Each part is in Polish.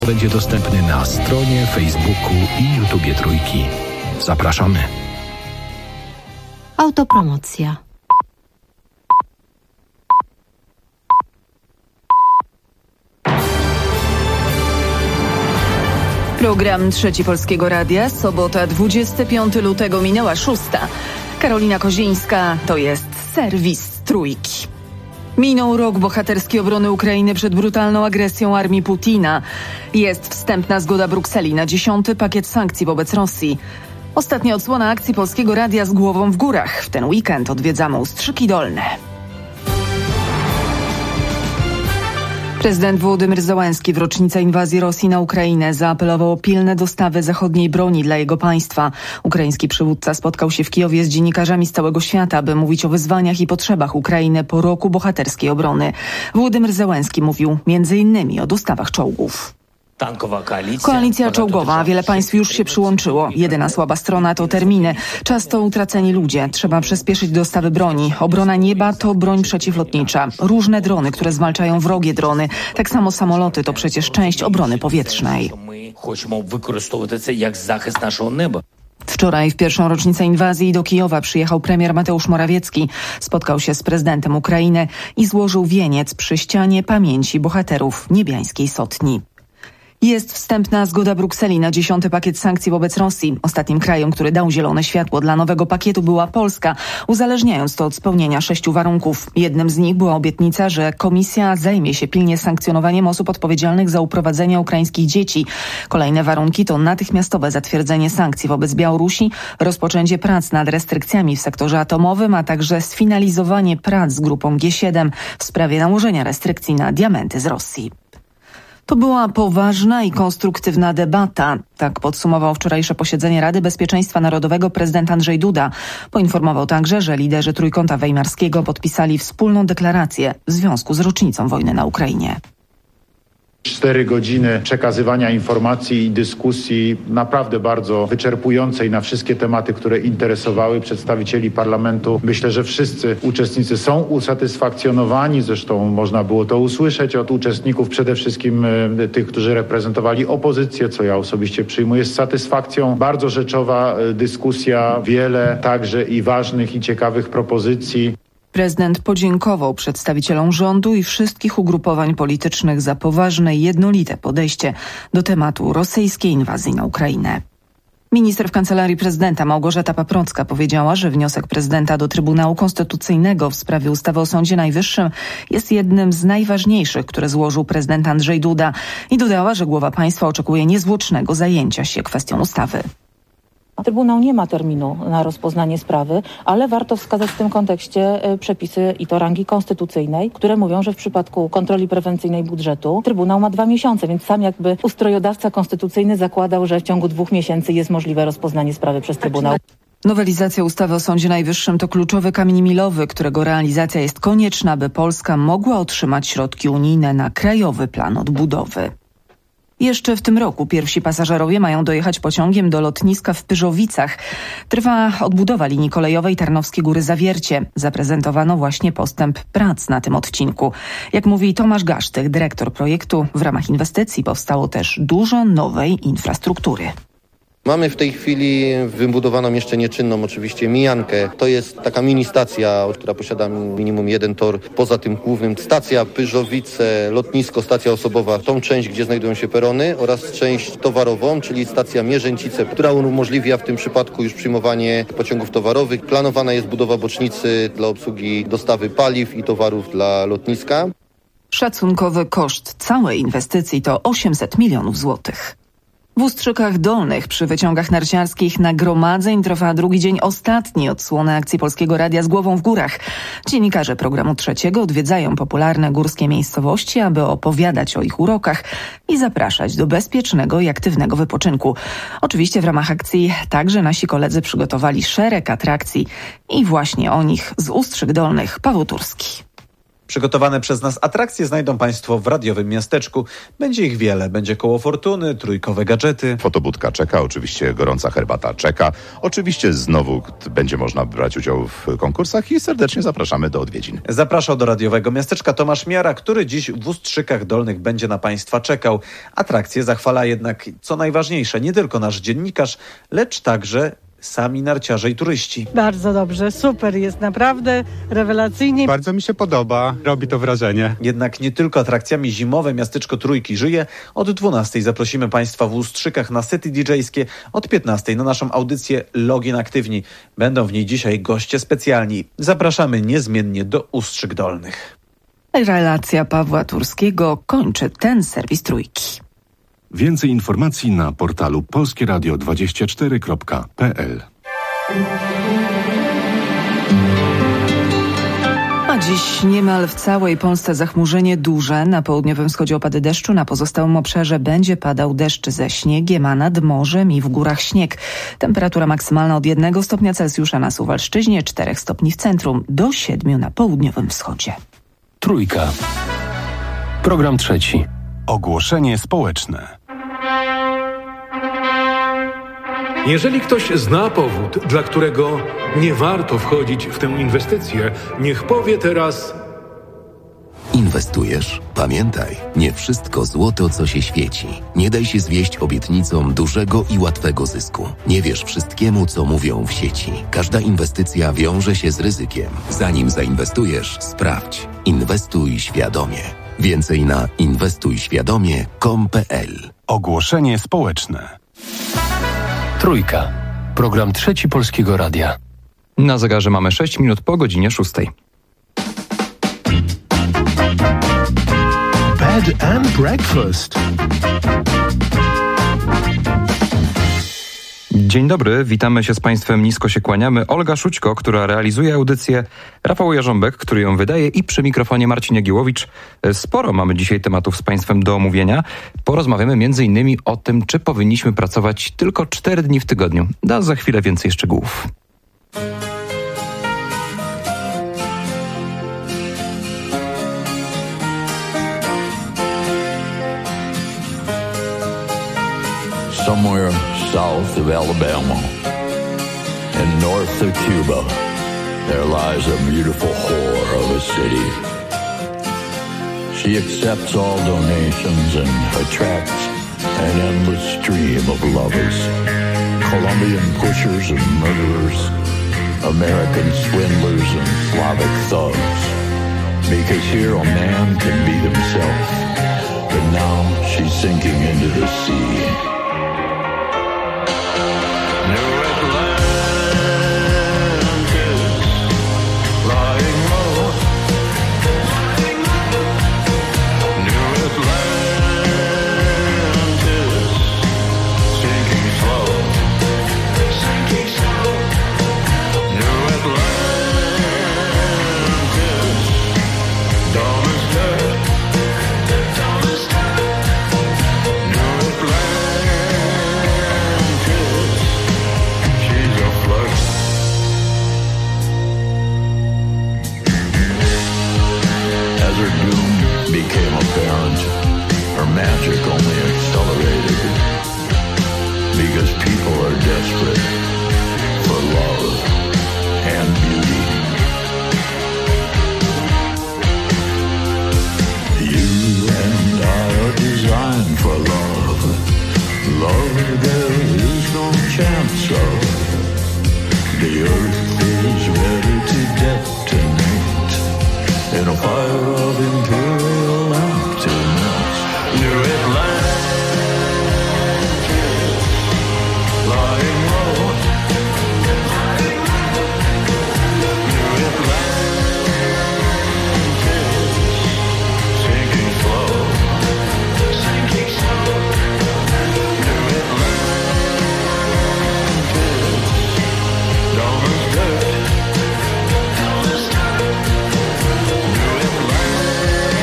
Będzie dostępny na stronie, Facebooku i YouTubie Trójki. Zapraszamy. Autopromocja. Program Trzeci Polskiego Radia, sobota 25 lutego, minęła 6. Karolina Kozińska, to jest serwis Trójki. Minął rok bohaterskiej obrony Ukrainy przed brutalną agresją armii Putina. Jest wstępna zgoda Brukseli na 10. pakiet sankcji wobec Rosji. Ostatnia odsłona akcji Polskiego Radia z głową w górach. W ten weekend odwiedzamy Ustrzyki Dolne. Prezydent Wołodymyr Zełenski w rocznicę inwazji Rosji na Ukrainę zaapelował o pilne dostawy zachodniej broni dla jego państwa. Ukraiński przywódca spotkał się w Kijowie z dziennikarzami z całego świata, by mówić o wyzwaniach i potrzebach Ukrainy po roku bohaterskiej obrony. Wołodymyr Zełenski mówił m.in. o dostawach czołgów. Koalicja czołgowa. Wiele państw już się przyłączyło. Jedyna słaba strona to terminy. Czas to utraceni ludzie. Trzeba przyspieszyć dostawy broni. Obrona nieba to broń przeciwlotnicza. Różne drony, które zwalczają wrogie drony. Tak samo samoloty to przecież część obrony powietrznej. Wczoraj w pierwszą rocznicę inwazji do Kijowa przyjechał premier Mateusz Morawiecki. Spotkał się z prezydentem Ukrainy i złożył wieniec przy ścianie pamięci bohaterów niebiańskiej Sotni. Jest wstępna zgoda Brukseli na 10. pakiet sankcji wobec Rosji. Ostatnim krajem, który dał zielone światło dla nowego pakietu, była Polska, uzależniając to od spełnienia 6 warunków. Jednym z nich była obietnica, że Komisja zajmie się pilnie sankcjonowaniem osób odpowiedzialnych za uprowadzenie ukraińskich dzieci. Kolejne warunki to natychmiastowe zatwierdzenie sankcji wobec Białorusi, rozpoczęcie prac nad restrykcjami w sektorze atomowym, a także sfinalizowanie prac z grupą G7 w sprawie nałożenia restrykcji na diamenty z Rosji. To była poważna i konstruktywna debata. Tak podsumował wczorajsze posiedzenie Rady Bezpieczeństwa Narodowego prezydent Andrzej Duda. Poinformował także, że liderzy Trójkąta Weimarskiego podpisali wspólną deklarację w związku z rocznicą wojny na Ukrainie. 4 godziny przekazywania informacji i dyskusji naprawdę bardzo wyczerpującej na wszystkie tematy, które interesowały przedstawicieli parlamentu. Myślę, że wszyscy uczestnicy są usatysfakcjonowani. Zresztą można było to usłyszeć od uczestników, przede wszystkim tych, którzy reprezentowali opozycję, co ja osobiście przyjmuję z satysfakcją. Bardzo rzeczowa dyskusja, wiele także i ważnych i ciekawych propozycji. Prezydent podziękował przedstawicielom rządu i wszystkich ugrupowań politycznych za poważne i jednolite podejście do tematu rosyjskiej inwazji na Ukrainę. Minister w Kancelarii Prezydenta Małgorzata Paprocka powiedziała, że wniosek prezydenta do Trybunału Konstytucyjnego w sprawie ustawy o Sądzie Najwyższym jest jednym z najważniejszych, które złożył prezydent Andrzej Duda, i dodała, że głowa państwa oczekuje niezwłocznego zajęcia się kwestią ustawy. Trybunał nie ma terminu na rozpoznanie sprawy, ale warto wskazać w tym kontekście przepisy i to rangi konstytucyjnej, które mówią, że w przypadku kontroli prewencyjnej budżetu Trybunał ma 2 miesiące, więc sam jakby ustrojodawca konstytucyjny zakładał, że w ciągu 2 miesięcy jest możliwe rozpoznanie sprawy przez Trybunał. Nowelizacja ustawy o Sądzie Najwyższym to kluczowy kamień milowy, którego realizacja jest konieczna, by Polska mogła otrzymać środki unijne na Krajowy Plan Odbudowy. Jeszcze w tym roku pierwsi pasażerowie mają dojechać pociągiem do lotniska w Pyrzowicach. Trwa odbudowa linii kolejowej Tarnowskie Góry Zawiercie. Zaprezentowano właśnie postęp prac na tym odcinku. Jak mówi Tomasz Gasztych, dyrektor projektu, w ramach inwestycji powstało też dużo nowej infrastruktury. Mamy w tej chwili wybudowaną jeszcze nieczynną oczywiście mijankę. To jest taka mini stacja, która posiada minimum 1 tor. Poza tym głównym stacja Pyrzowice, lotnisko, stacja osobowa, tą część, gdzie znajdują się perony, oraz część towarową, czyli stacja Mierzęcice, która umożliwia w tym przypadku już przyjmowanie pociągów towarowych. Planowana jest budowa bocznicy dla obsługi dostawy paliw i towarów dla lotniska. Szacunkowy koszt całej inwestycji to 800 milionów złotych. W Ustrzykach Dolnych przy wyciągach narciarskich nagromadzeń trwa drugi dzień ostatni odsłony akcji Polskiego Radia z głową w górach. Dziennikarze programu Trzeciego odwiedzają popularne górskie miejscowości, aby opowiadać o ich urokach i zapraszać do bezpiecznego i aktywnego wypoczynku. Oczywiście w ramach akcji także nasi koledzy przygotowali szereg atrakcji i właśnie o nich z Ustrzyk Dolnych Paweł Turski. Przygotowane przez nas atrakcje znajdą Państwo w radiowym miasteczku. Będzie ich wiele. Będzie koło fortuny, trójkowe gadżety. Fotobudka czeka, oczywiście gorąca herbata czeka. Oczywiście znowu będzie można brać udział w konkursach i serdecznie zapraszamy do odwiedzin. Zapraszał do radiowego miasteczka Tomasz Miara, który dziś w Ustrzykach Dolnych będzie na Państwa czekał. Atrakcję zachwala jednak, co najważniejsze, nie tylko nasz dziennikarz, lecz także sami narciarze i turyści. Bardzo dobrze, super, jest naprawdę rewelacyjnie. Bardzo mi się podoba, robi to wrażenie. Jednak nie tylko atrakcjami zimowe miasteczko Trójki żyje. Od 12 zaprosimy Państwa w Ustrzykach na sety DJ-skie, od 15 na naszą audycję Login Aktywni. Będą w niej dzisiaj goście specjalni. Zapraszamy niezmiennie do Ustrzyk Dolnych. Relacja Pawła Turskiego kończy ten serwis Trójki. Więcej informacji na portalu polskieradio24.pl. A dziś niemal w całej Polsce zachmurzenie duże. Na południowym wschodzie opady deszczu, na pozostałym obszarze będzie padał deszcz ze śniegiem, a nad morzem i w górach śnieg. Temperatura maksymalna od 1 stopnia Celsjusza na Suwalszczyźnie, 4 stopni w centrum, do 7 na południowym wschodzie. Trójka. Program trzeci. Ogłoszenie społeczne. Jeżeli ktoś zna powód, dla którego nie warto wchodzić w tę inwestycję, niech powie teraz: Inwestujesz? Pamiętaj, nie wszystko złoto, co się świeci. Nie daj się zwieść obietnicom dużego i łatwego zysku. Nie wierz wszystkiemu, co mówią w sieci. Każda inwestycja wiąże się z ryzykiem. Zanim zainwestujesz, sprawdź. Inwestuj świadomie. Więcej na inwestujświadomie.com.pl. Ogłoszenie społeczne. Trójka. Program trzeci Polskiego Radia. Na zegarze mamy 6 minut po godzinie 6. Bed and breakfast. Dzień dobry, witamy się z Państwem, nisko się kłaniamy. Olga Szućko, która realizuje audycję, Rafał Jarząbek, który ją wydaje, i przy mikrofonie Marcin Jagiełowicz. Sporo mamy dzisiaj tematów z Państwem do omówienia. Porozmawiamy m.in. o tym, czy powinniśmy pracować tylko 4 dni w tygodniu. Da za chwilę więcej szczegółów. Somewhere south of Alabama and north of Cuba, there lies a beautiful whore of a city. She accepts all donations and attracts an endless stream of lovers. Colombian pushers and murderers, American swindlers and Slavic thugs. Because here a man can be himself, but now she's sinking into the sea. Magic only accelerated because people are desperate for love and beauty. You and I are designed for love. Love there is no chance of. The earth is ready to detonate in a fire of imperial emptiness. New Atlantis, lying low. New Atlantis, sinking slow. Sinking slow. New Atlantis, dumb as dirt. Dumb as dirt. New Atlantis.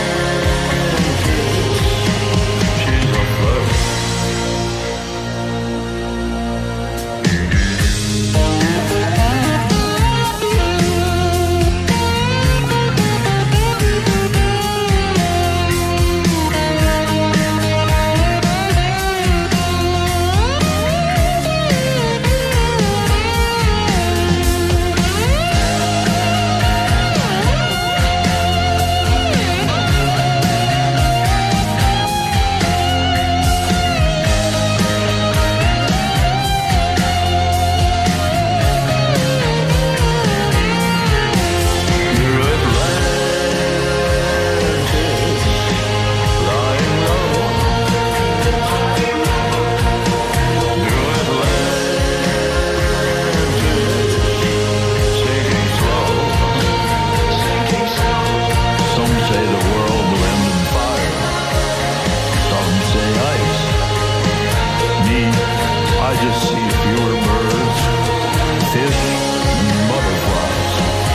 I just see fewer birds, fish, and butterflies.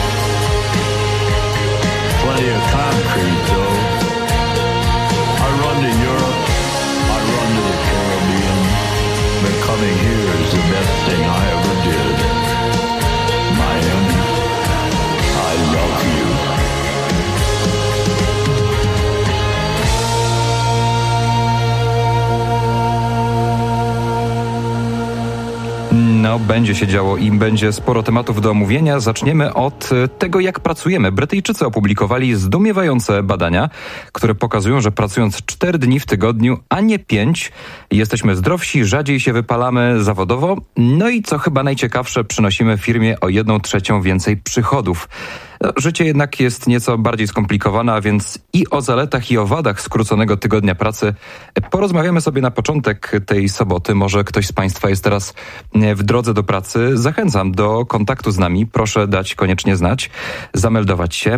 Plenty of concrete, though. I run to Europe, I run to the Caribbean, but coming here is the best thing I ever did. Miami, I love you. No, będzie się działo i będzie sporo tematów do omówienia. Zaczniemy od tego, jak pracujemy. Brytyjczycy opublikowali zdumiewające badania, które pokazują, że pracując 4 dni w tygodniu, a nie 5, jesteśmy zdrowsi, rzadziej się wypalamy zawodowo. No i co chyba najciekawsze, przynosimy firmie o 1/3 więcej przychodów. Życie jednak jest nieco bardziej skomplikowane, a więc i o zaletach, i o wadach skróconego tygodnia pracy porozmawiamy sobie na początek tej soboty. Może ktoś z Państwa jest teraz w drodze do pracy. Zachęcam do kontaktu z nami. Proszę dać koniecznie znać, zameldować się.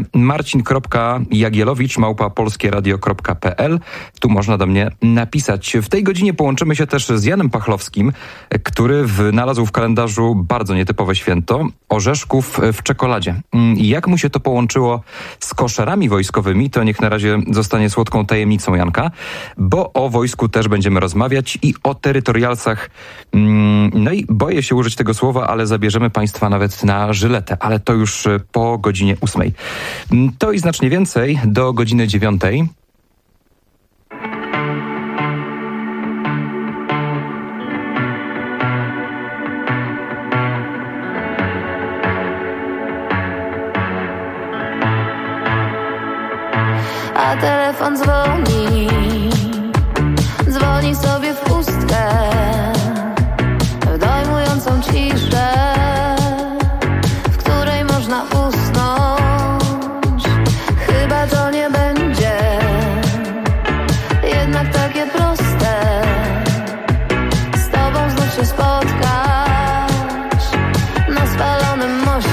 marcin.jagielowicz@polskieradio.pl. Tu można do mnie napisać. W tej godzinie połączymy się też z Janem Pachlowskim, który wynalazł w kalendarzu bardzo nietypowe święto orzeszków w czekoladzie. Jak mu się to połączyło z koszerami wojskowymi, to niech na razie zostanie słodką tajemnicą Janka, bo o wojsku też będziemy rozmawiać i o terytorialsach. No i boję się użyć tego słowa, ale zabierzemy Państwa nawet na żyletę, ale to już po godzinie 8. To i znacznie więcej do godziny 9. A telefon dzwoni, dzwoni sobie w pustkę, w dojmującą ciszę, w której można usnąć. Chyba to nie będzie jednak takie proste, z tobą znów się spotkać na spalonym moście.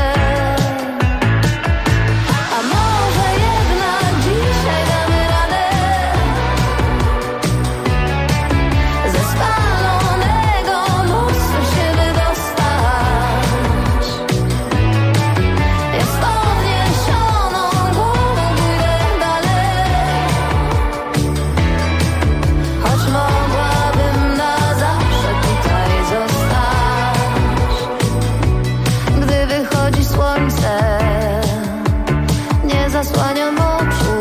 Zasłaniam oczu,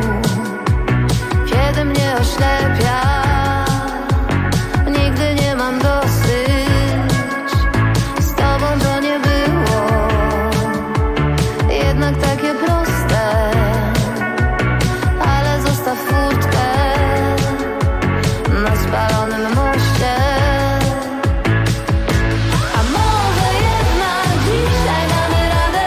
kiedy mnie oślepia. Nigdy nie mam dosyć, z tobą to nie było jednak takie proste, ale zostaw furtkę na spalonym moście. A może jednak dzisiaj damy radę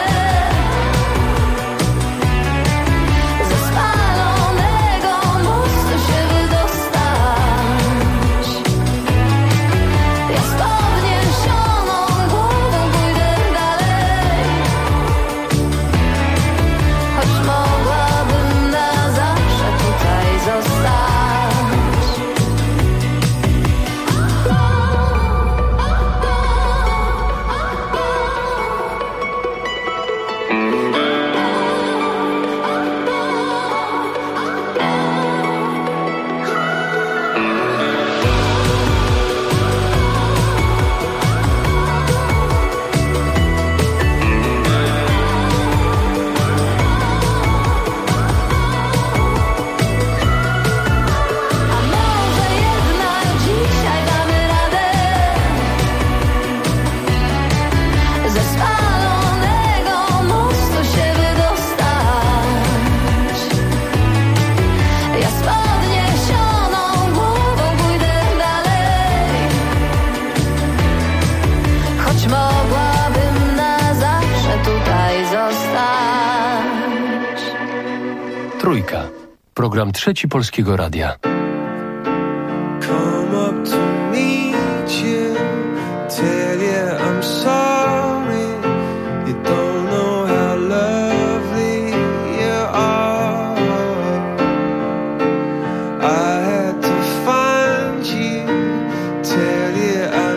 ze spalonego mostu się wydostać. Ja z podniesioną głową pójdę dalej, choć mogłabym na zawsze tutaj zostać. A może jednak dzisiaj damy radę ze spalonego mostu się wydostać. Ja z podniesioną głową pójdę dalej, choć mogłabym na zawsze tutaj zostać. Trójka. Program Trzeci Polskiego Radia. Come up to meet you, tell you I'm sorry. You don't know how lovely you are. I had to find you, tell you I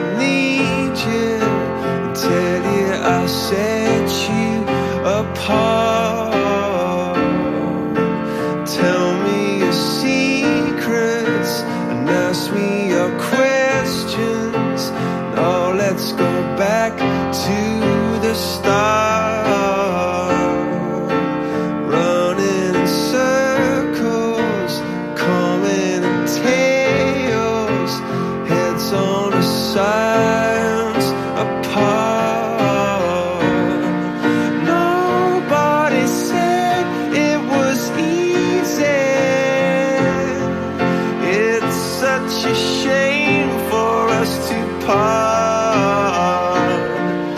me your questions. No, let's go back to the start. Running in circles, coming in tails, heads on the sides apart. Nobody said it was easy. It's such a shame for us to part.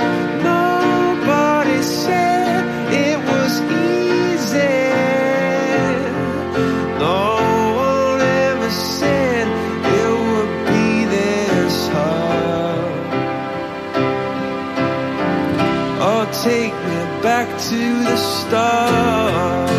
Nobody said it was easy. No one ever said it would be this hard. Oh, take me back to the start.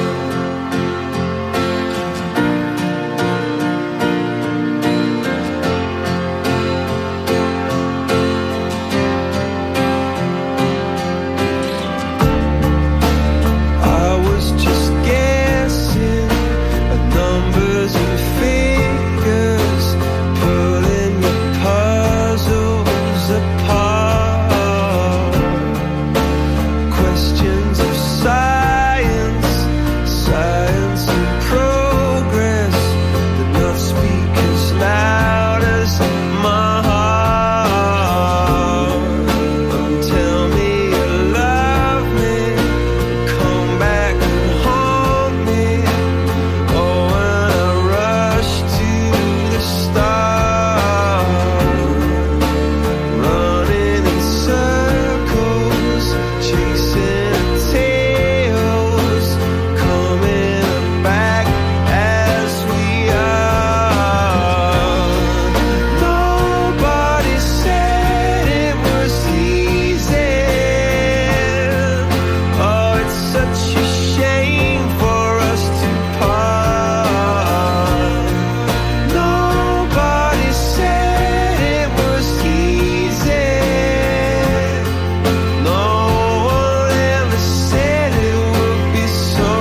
I was just guessing at numbers and figures, pulling the puzzles apart. Questions of science, science and progress, did not speak as loud as my heart. Tell me you love me, come back and haunt me. Oh, when I rush to the start, running in circles, chasing tails, coming back as we are. Nobody said it was easy. Oh, it's such a shame for us to part. Nobody said it was easy. No one ever said it would be so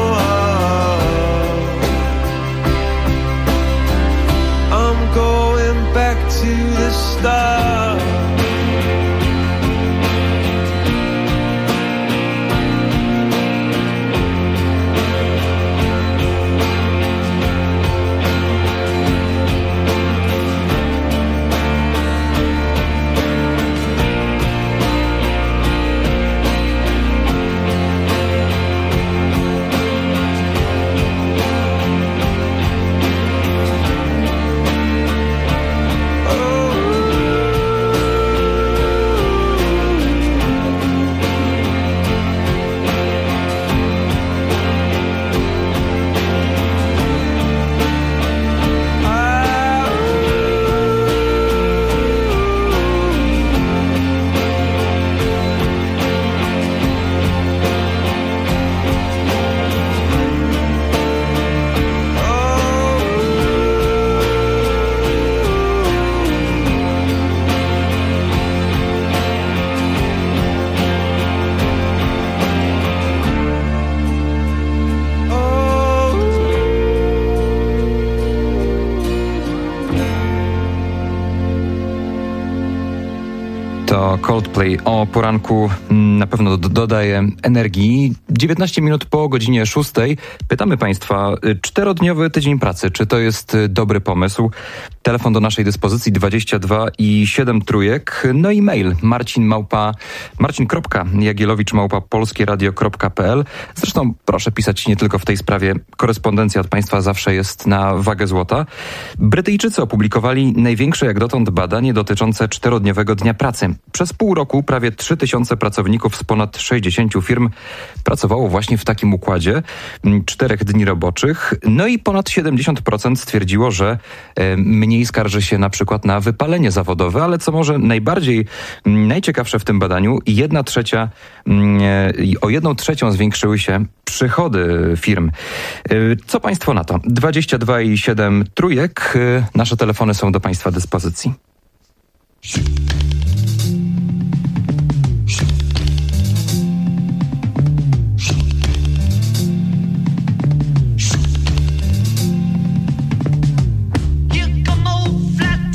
hard. I'm going back to the start. To Coldplay o poranku na pewno dodaje energii. 19 minut po godzinie 6. Pytamy Państwa, 4-dniowy tydzień pracy, czy to jest dobry pomysł? Telefon do naszej dyspozycji 22 i 7 trójek. No i mail marcin.jagielowicz@polskieradio.pl. Zresztą proszę pisać nie tylko w tej sprawie. Korespondencja od Państwa zawsze jest na wagę złota. Brytyjczycy opublikowali największe jak dotąd badanie dotyczące 4-dniowego dnia pracy. Przez pół roku prawie 3000 pracowników z ponad 60 firm pracowało właśnie w takim układzie 4 dni roboczych. No i ponad 70% stwierdziło, że mniej skarży się na przykład na wypalenie zawodowe, ale co może najciekawsze w tym badaniu, o 1/3 zwiększyły się przychody firm. Co Państwo na to? 22 i 7 trójek. Nasze telefony są do Państwa dyspozycji. Here come old flat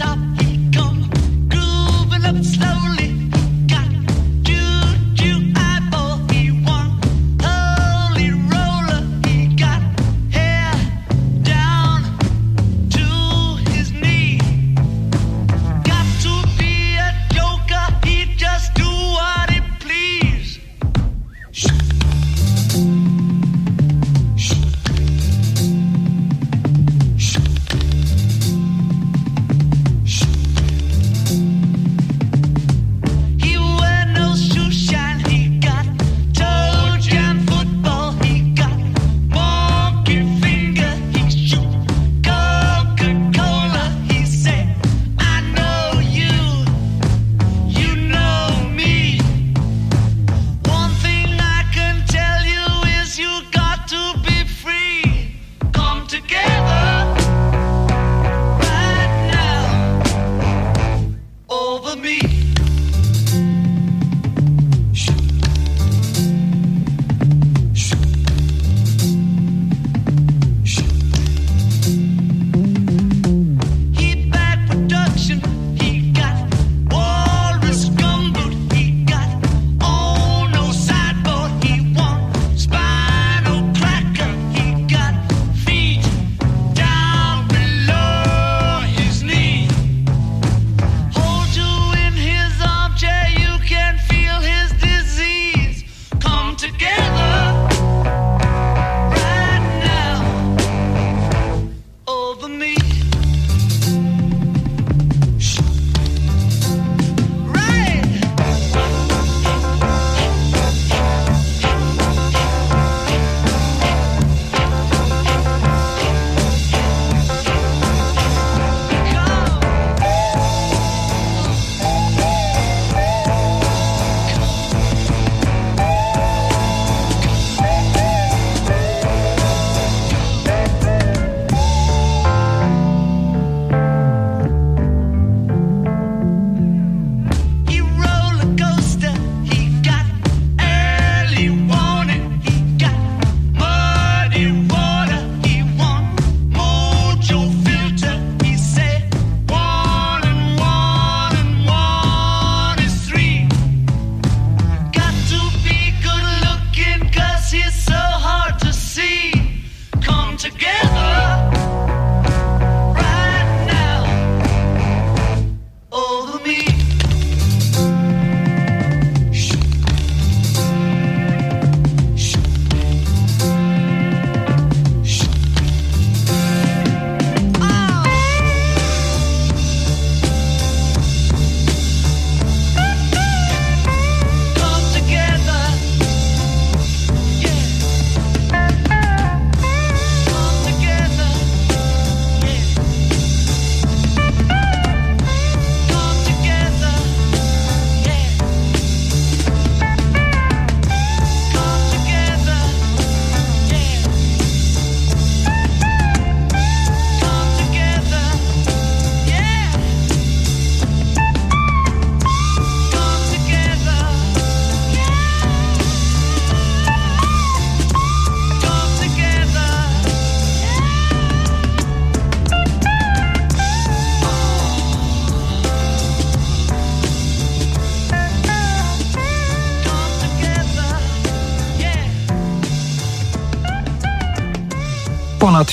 Ponad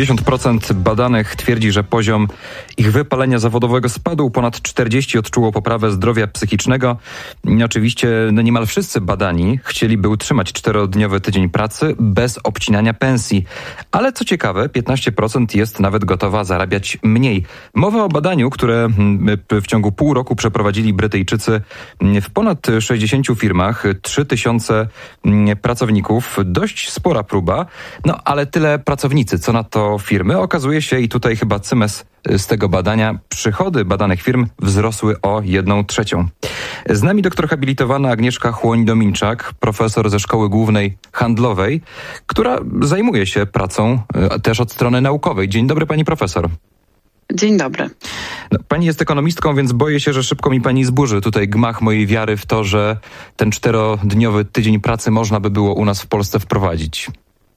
70% badanych twierdzi, że poziom ich wypalenia zawodowego spadł. Ponad 40% odczuło poprawę zdrowia psychicznego. Oczywiście niemal wszyscy badani chcieliby utrzymać 4-dniowy tydzień pracy bez obcinania pensji. Ale co ciekawe, 15% jest nawet gotowa zarabiać mniej. Mowa o badaniu, które w ciągu pół roku przeprowadzili Brytyjczycy w ponad 60 firmach, 3000 pracowników. Dość spora próba, ale tyle pracownicy. Co na to firmy? Okazuje się, i tutaj chyba cymes z tego badania, przychody badanych firm wzrosły o 1/3. Z nami doktor habilitowana Agnieszka Chłoń-Dominczak, profesor ze Szkoły Głównej Handlowej, która zajmuje się pracą też od strony naukowej. Dzień dobry, pani profesor. Dzień dobry. Pani jest ekonomistką, więc boję się, że szybko mi pani zburzy tutaj gmach mojej wiary w to, że ten 4-dniowy tydzień pracy można by było u nas w Polsce wprowadzić.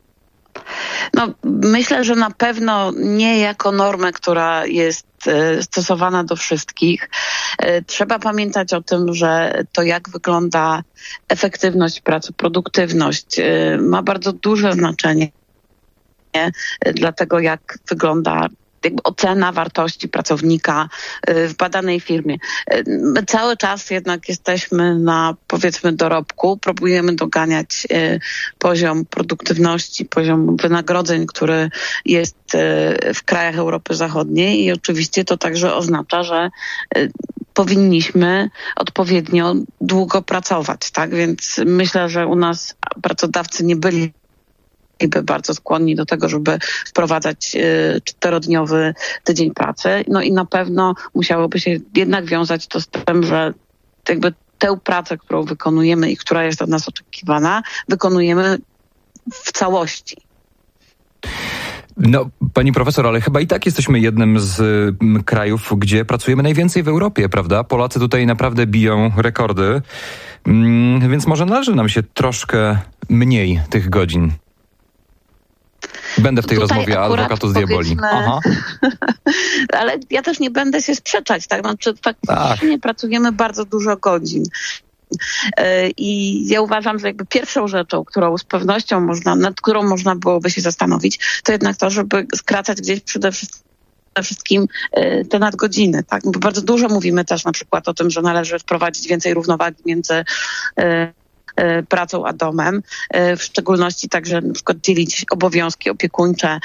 Myślę, że na pewno nie jako normę, która jest stosowana do wszystkich. Trzeba pamiętać o tym, że to, jak wygląda efektywność pracy, produktywność, ma bardzo duże znaczenie dla tego, jak wygląda ocena wartości pracownika w badanej firmie. My cały czas jednak jesteśmy na, powiedzmy, dorobku. Próbujemy doganiać poziom produktywności, poziom wynagrodzeń, który jest w krajach Europy Zachodniej i oczywiście to także oznacza, że powinniśmy odpowiednio długo pracować, tak? Więc myślę, że u nas pracodawcy nie byli bardzo skłonni do tego, żeby wprowadzać 4-dniowy tydzień pracy. I na pewno musiałoby się jednak wiązać to z tym, że tę pracę, którą wykonujemy i która jest od nas oczekiwana, wykonujemy w całości. Pani profesor, ale chyba i tak jesteśmy jednym z krajów, gdzie pracujemy najwięcej w Europie, prawda? Polacy tutaj naprawdę biją rekordy, więc może należy nam się troszkę mniej tych godzin. Będę w tej rozmowie adwokatu z diaboli. Ale ja też nie będę się sprzeczać, tak? Znaczy, faktycznie pracujemy bardzo dużo godzin. I ja uważam, że jakby pierwszą rzeczą, którą z pewnością nad którą można byłoby się zastanowić, to jednak to, żeby skracać gdzieś przede wszystkim te nadgodziny, tak? Bo bardzo dużo mówimy też na przykład o tym, że należy wprowadzić więcej równowagi między pracą a domem, w szczególności także na przykład dzielić obowiązki opiekuńcze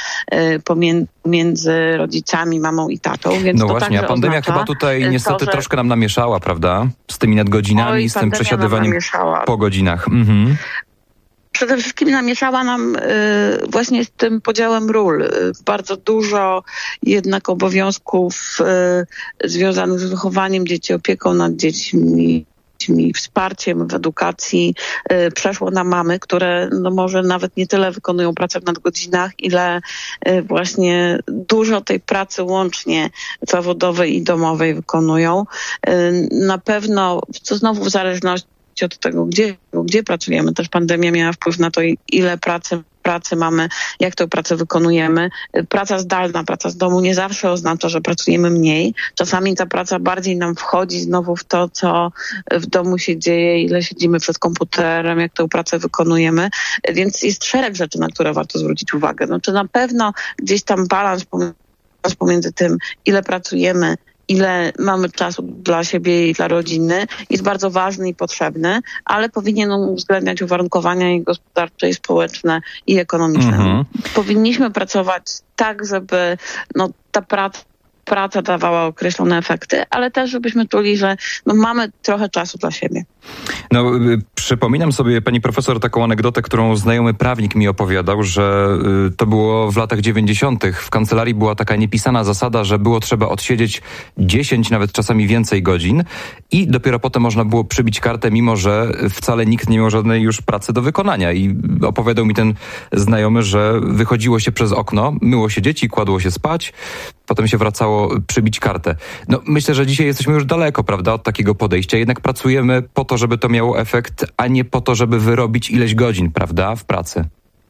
pomiędzy rodzicami, mamą i tatą. Więc no to właśnie, a pandemia chyba tutaj niestety troszkę nam namieszała, prawda? Z tymi nadgodzinami, z tym przesiadywaniem po godzinach. Mhm. Przede wszystkim namieszała nam właśnie z tym podziałem ról. Bardzo dużo jednak obowiązków związanych z wychowaniem dzieci, opieką nad dziećmi, wsparciem w edukacji przeszło na mamy, które no może nawet nie tyle wykonują pracę w nadgodzinach, ile właśnie dużo tej pracy łącznie zawodowej i domowej wykonują. Na pewno, co znowu w zależności od tego, gdzie pracujemy. Też pandemia miała wpływ na to, ile pracy mamy, jak tę pracę wykonujemy. Praca zdalna, praca z domu nie zawsze oznacza, że pracujemy mniej. Czasami ta praca bardziej nam wchodzi znowu w to, co w domu się dzieje, ile siedzimy przed komputerem, jak tę pracę wykonujemy. Więc jest szereg rzeczy, na które warto zwrócić uwagę. Znaczy na pewno gdzieś tam balans pomiędzy tym, ile pracujemy, ile mamy czasu dla siebie i dla rodziny, jest bardzo ważny i potrzebny, ale powinien on uwzględniać uwarunkowania i gospodarcze, i społeczne, i ekonomiczne. Powinniśmy pracować tak, żeby ta praca dawała określone efekty, ale też żebyśmy czuli, że mamy trochę czasu dla siebie. Przypominam sobie, pani profesor, taką anegdotę, którą znajomy prawnik mi opowiadał, że to było w latach 90. W kancelarii była taka niepisana zasada, że było trzeba odsiedzieć 10, nawet czasami więcej godzin i dopiero potem można było przybić kartę, mimo że wcale nikt nie miał żadnej już pracy do wykonania. I opowiadał mi ten znajomy, że wychodziło się przez okno, myło się dzieci, kładło się spać, potem się wracało przybić kartę. Myślę, że dzisiaj jesteśmy już daleko, prawda, od takiego podejścia. Jednak pracujemy po to, żeby to miało efekt, a nie po to, żeby wyrobić ileś godzin, prawda, w pracy.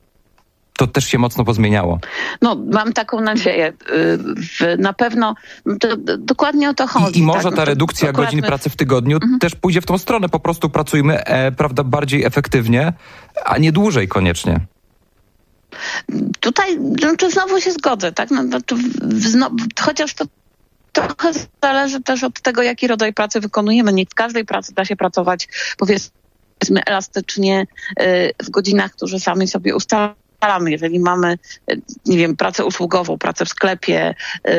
To też się mocno pozmieniało. Mam taką nadzieję. Na pewno dokładnie o to chodzi. I może ta redukcja godzin pracy w tygodniu też pójdzie w tą stronę. Po prostu pracujmy, prawda, bardziej efektywnie, a nie dłużej koniecznie. Tutaj znowu się zgodzę, tak? Chociaż to trochę zależy też od tego, jaki rodzaj pracy wykonujemy. Nie w każdej pracy da się pracować, powiedzmy, elastycznie w godzinach, które sami sobie ustalamy. Jeżeli mamy, nie wiem, pracę usługową, pracę w sklepie,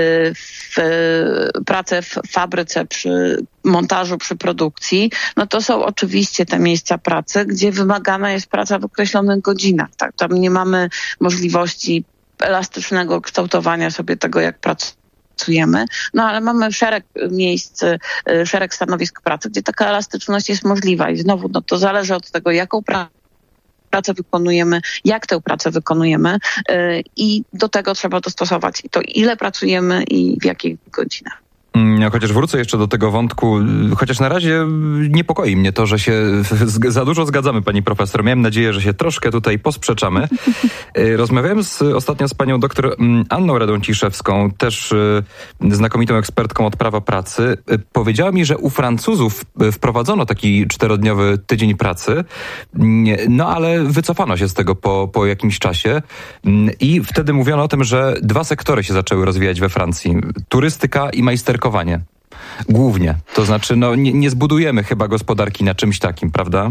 pracę w fabryce, przy montażu, przy produkcji, to są oczywiście te miejsca pracy, gdzie wymagana jest praca w określonych godzinach. Tak? Tam nie mamy możliwości elastycznego kształtowania sobie tego, jak pracujemy, ale mamy szereg miejsc, szereg stanowisk pracy, gdzie taka elastyczność jest możliwa i znowu to zależy od tego, jaką pracę wykonujemy, jak tę pracę wykonujemy i do tego trzeba dostosować to, ile pracujemy i w jakich godzinach. Chociaż wrócę jeszcze do tego wątku, chociaż na razie niepokoi mnie to, że się za dużo zgadzamy, pani profesor. Miałem nadzieję, że się troszkę tutaj posprzeczamy. Rozmawiałem ostatnio z panią doktor Anną Radą-Ciszewską, też znakomitą ekspertką od prawa pracy. Powiedziała mi, że u Francuzów wprowadzono taki 4-dniowy tydzień pracy, ale wycofano się z tego po jakimś czasie i wtedy mówiono o tym, że 2 sektory się zaczęły rozwijać we Francji. Turystyka i majsterkowanie. Głównie. To znaczy, nie zbudujemy chyba gospodarki na czymś takim, prawda?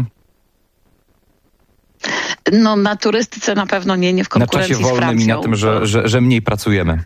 Na turystyce na pewno nie w konkurencji z Francją. Na czasie wolnym i na tym, że mniej pracujemy.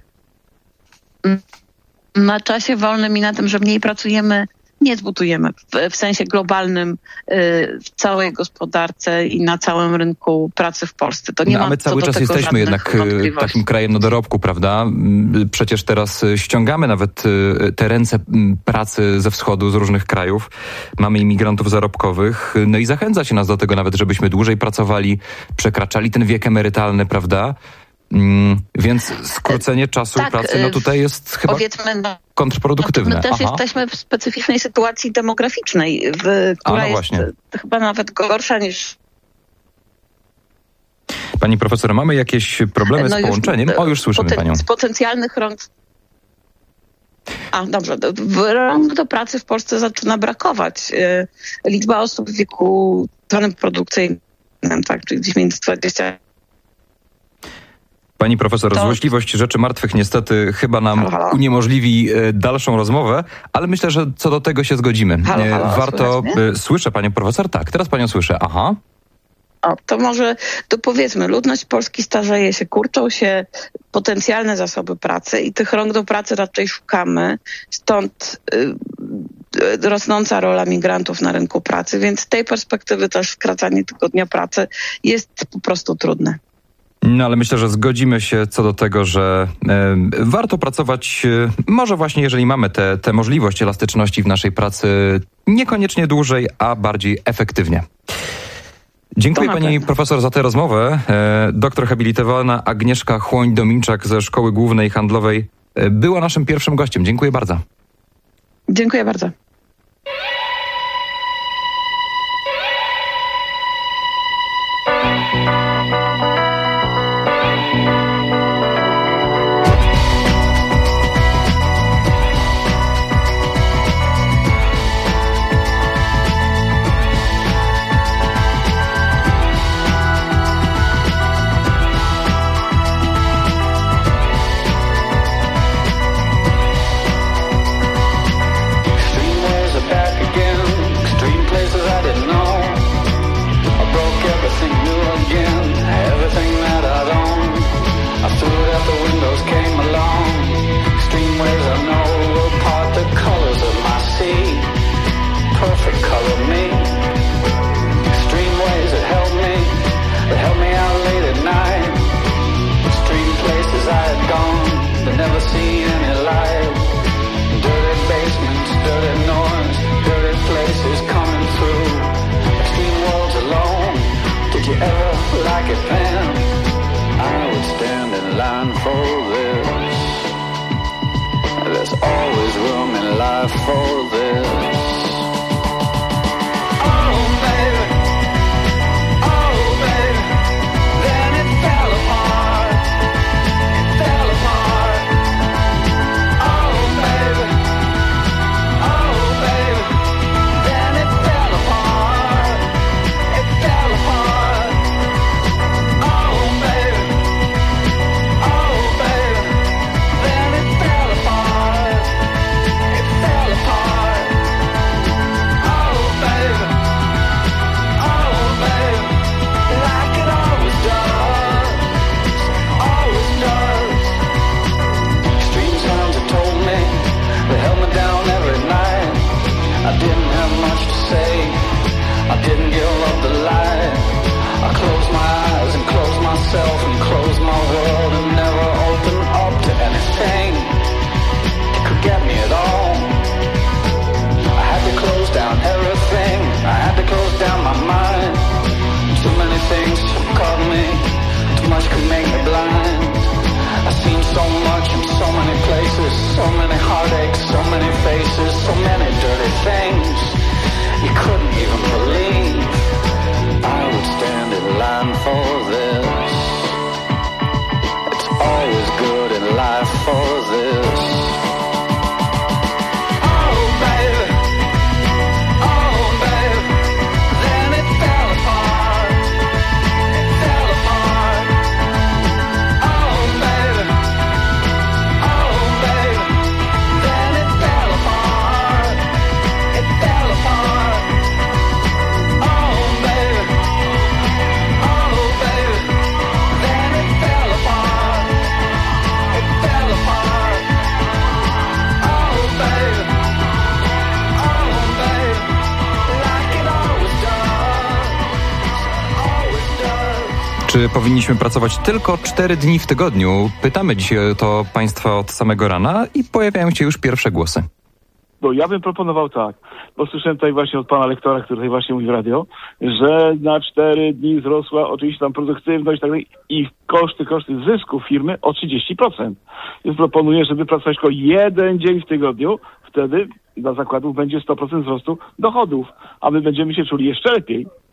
Na czasie wolnym i na tym, że mniej pracujemy, nie zbudujemy w sensie globalnym w całej gospodarce i na całym rynku pracy w Polsce. To nie ma my cały czas jesteśmy jednak takim krajem na dorobku, prawda? Przecież teraz ściągamy nawet te ręce pracy ze wschodu, z różnych krajów. Mamy imigrantów zarobkowych. I zachęca się nas do tego nawet, żebyśmy dłużej pracowali, przekraczali ten wiek emerytalny, prawda? Więc skrócenie czasu pracy tutaj jest chyba kontrproduktywne. My też jesteśmy w specyficznej sytuacji demograficznej, która jest chyba nawet gorsza niż... Pani profesor, mamy jakieś problemy z połączeniem? Już słyszymy panią. Z potencjalnych rąk... Dobrze. Rąk do pracy w Polsce zaczyna brakować. Liczba osób w wieku produkcyjnym, tak, czyli gdzieś między 20... Pani profesor, złośliwość rzeczy martwych niestety chyba nam uniemożliwi dalszą rozmowę, ale myślę, że co do tego się zgodzimy. Warto... Słyszę panią profesor? Tak, teraz panią słyszę. Aha. To może dopowiedzmy, ludność Polski starzeje się, kurczą się potencjalne zasoby pracy i tych rąk do pracy raczej szukamy, stąd rosnąca rola migrantów na rynku pracy, więc z tej perspektywy też skracanie tygodnia pracy jest po prostu trudne. No ale myślę, że zgodzimy się co do tego, że warto pracować, może właśnie jeżeli mamy tę możliwość elastyczności w naszej pracy, niekoniecznie dłużej, a bardziej efektywnie. Dziękuję pani profesor za tę rozmowę. Doktor habilitowana Agnieszka Chłoń-Dominczak ze Szkoły Głównej Handlowej była naszym pierwszym gościem. Dziękuję bardzo. Dziękuję bardzo. Czy powinniśmy pracować tylko 4 dni w tygodniu? Pytamy dzisiaj to państwa od samego rana i pojawiają się już pierwsze głosy. Bo ja bym proponował tak, bo słyszałem tutaj właśnie od pana lektora, który tutaj właśnie mówi w radio, że na 4 dni wzrosła oczywiście tam produktywność i tak dalej i koszty zysku firmy o 30%. Więc proponuję, żeby pracować tylko 1 dzień w tygodniu, wtedy dla zakładów będzie 100% wzrostu dochodów, a my będziemy się czuli jeszcze lepiej.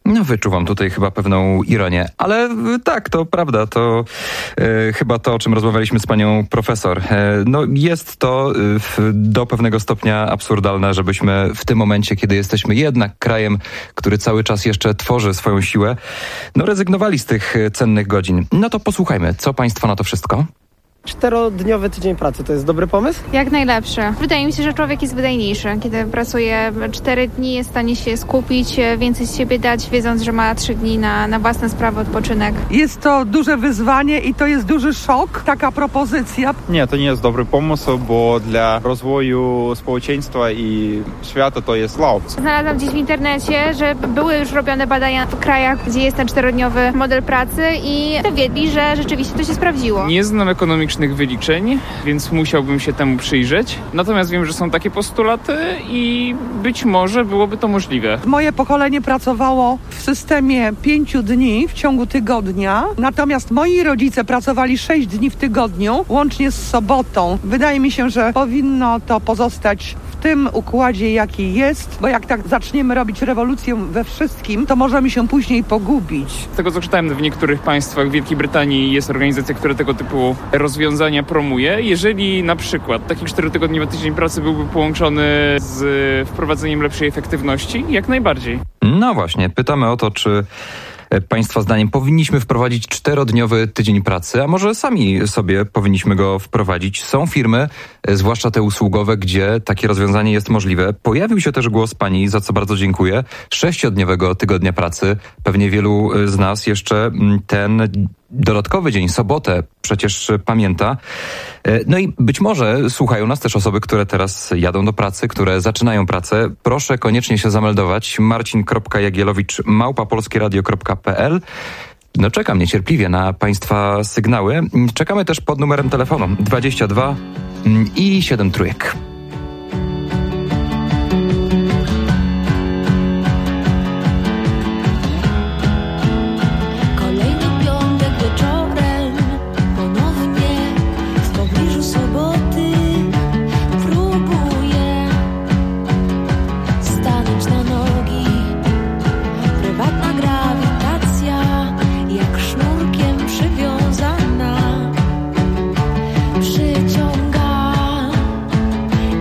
No, wyczuwam tutaj chyba pewną ironię, ale tak, to prawda, to chyba to, o czym rozmawialiśmy z panią profesor. No, jest to do pewnego stopnia absurdalne, żebyśmy w tym momencie, kiedy jesteśmy jednak krajem, który cały czas jeszcze tworzy swoją siłę, no rezygnowali z tych cennych godzin. No to posłuchajmy, co państwo na to wszystko? 4-dniowy tydzień pracy to jest dobry pomysł? Jak najlepszy. Wydaje mi się, że człowiek jest wydajniejszy. Kiedy pracuje 4 dni, jest w stanie się skupić, więcej z siebie dać, wiedząc, że ma 3 dni na własne sprawy, odpoczynek. Jest to duże wyzwanie i to jest duży szok, taka propozycja. Nie, to nie jest dobry pomysł, bo dla rozwoju społeczeństwa i świata to jest laud. Znalazłam gdzieś w internecie, że były już robione badania w krajach, gdzie jest ten 4-dniowy model pracy i dowiedli, że rzeczywiście to się sprawdziło. Nie znam ekonomicznych wyliczeń, więc musiałbym się temu przyjrzeć. Natomiast wiem, że są takie postulaty i być może byłoby to możliwe. Moje pokolenie pracowało w systemie 5 dni w ciągu tygodnia, natomiast moi rodzice pracowali 6 dni w tygodniu, łącznie z sobotą. Wydaje mi się, że powinno to pozostać w tym układzie, jaki jest, bo jak tak zaczniemy robić rewolucję we wszystkim, to możemy się później pogubić. Z tego, co czytałem, w niektórych państwach, w Wielkiej Brytanii jest organizacja, która tego typu rozwiązania promuje. Jeżeli na przykład taki 4-tygodniowy tydzień pracy byłby połączony z wprowadzeniem lepszej efektywności, jak najbardziej. No właśnie, pytamy o to, czy państwa zdaniem powinniśmy wprowadzić 4-dniowy tydzień pracy, a może sami sobie powinniśmy go wprowadzić. Są firmy, zwłaszcza te usługowe, gdzie takie rozwiązanie jest możliwe. Pojawił się też głos pani, za co bardzo dziękuję, 6-dniowego tygodnia pracy. Pewnie wielu z nas jeszcze ten dodatkowy dzień, sobotę, przecież pamięta. No i być może słuchają nas też osoby, które teraz jadą do pracy, które zaczynają pracę. Proszę koniecznie się zameldować. marcin.jagielowicz@polskieradio.pl. No czekam niecierpliwie na państwa sygnały. Czekamy też pod numerem telefonu 22 i 7 trójek. Przyciąga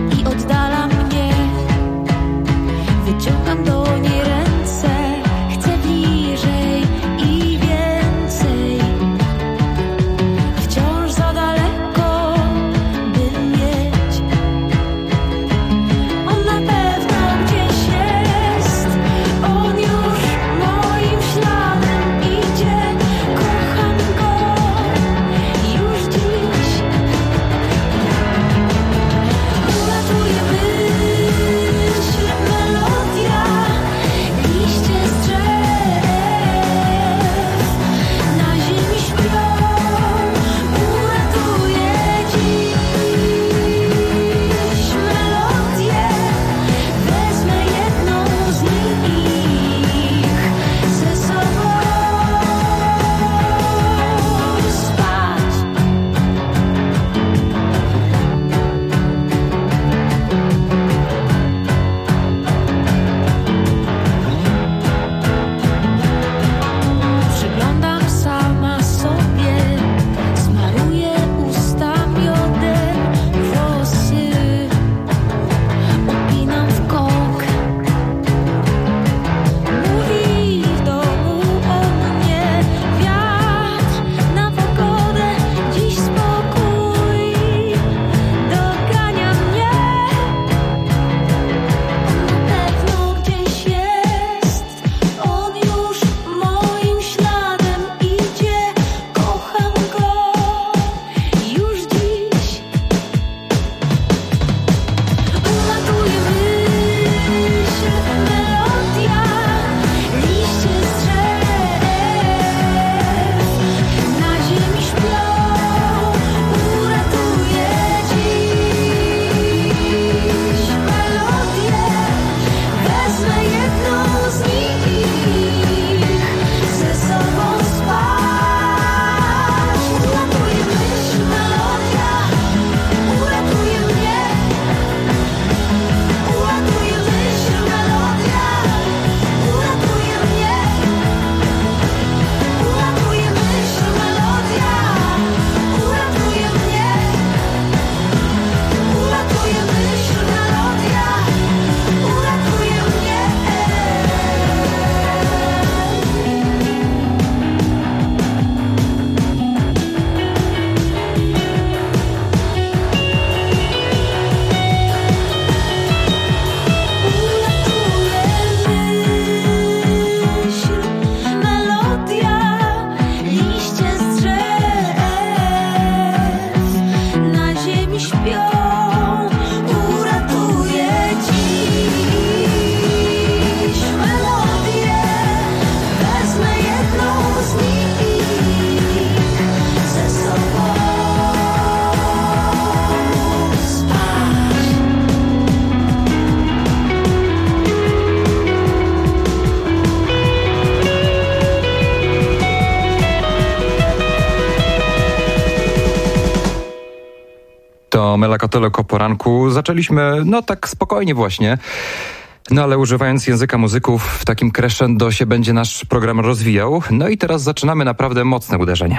o Melakotelo o poranku. Zaczęliśmy, tak spokojnie właśnie. Ale używając języka muzyków, w takim crescendo się będzie nasz program rozwijał. I teraz zaczynamy naprawdę mocne uderzenie.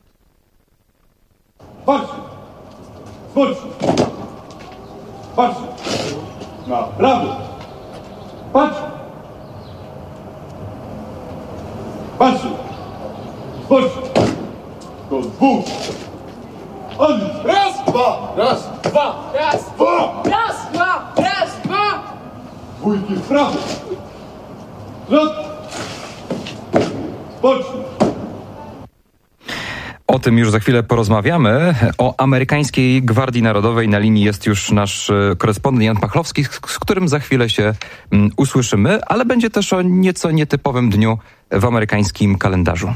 Patrz! Spójrz! Patrz! Na prawo! Patrz! Patrz! Spójrz! Do dwóch! Raz, dwa! Raz, dwa! Raz, dwa! Raz, dwa! Raz, dwa! Dwójki w prawo! Rzut! Spójrz! O tym już za chwilę porozmawiamy. O amerykańskiej Gwardii Narodowej na linii jest już nasz korespondent Jan Pachlowski, z którym za chwilę się usłyszymy, ale będzie też o nieco nietypowym dniu w amerykańskim kalendarzu.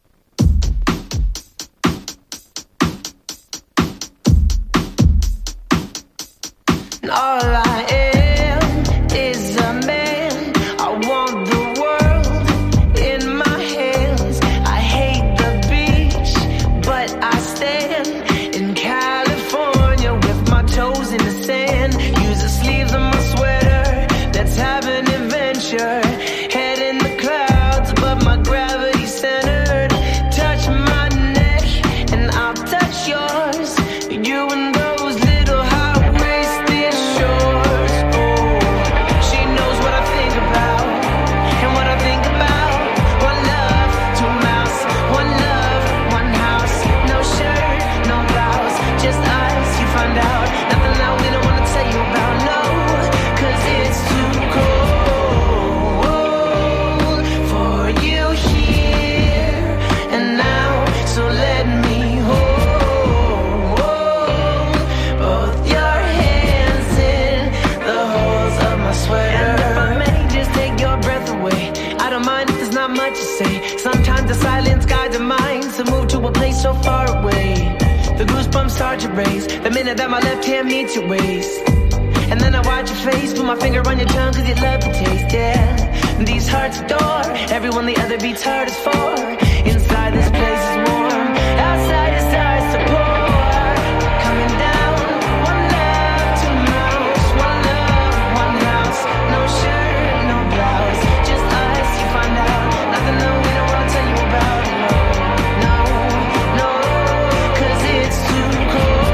The minute that my left hand meets your waist, and then I watch your face, put my finger on your tongue cause you love the taste, yeah. These hearts adore everyone the other beats hardest for. Inside this place is warm, outside it starts to pour. Coming down, one love, two mouths, one love, one house. No shirt, no blouse, just us, you find out. Nothing that we don't wanna tell you about, no, no, cause it's too cold.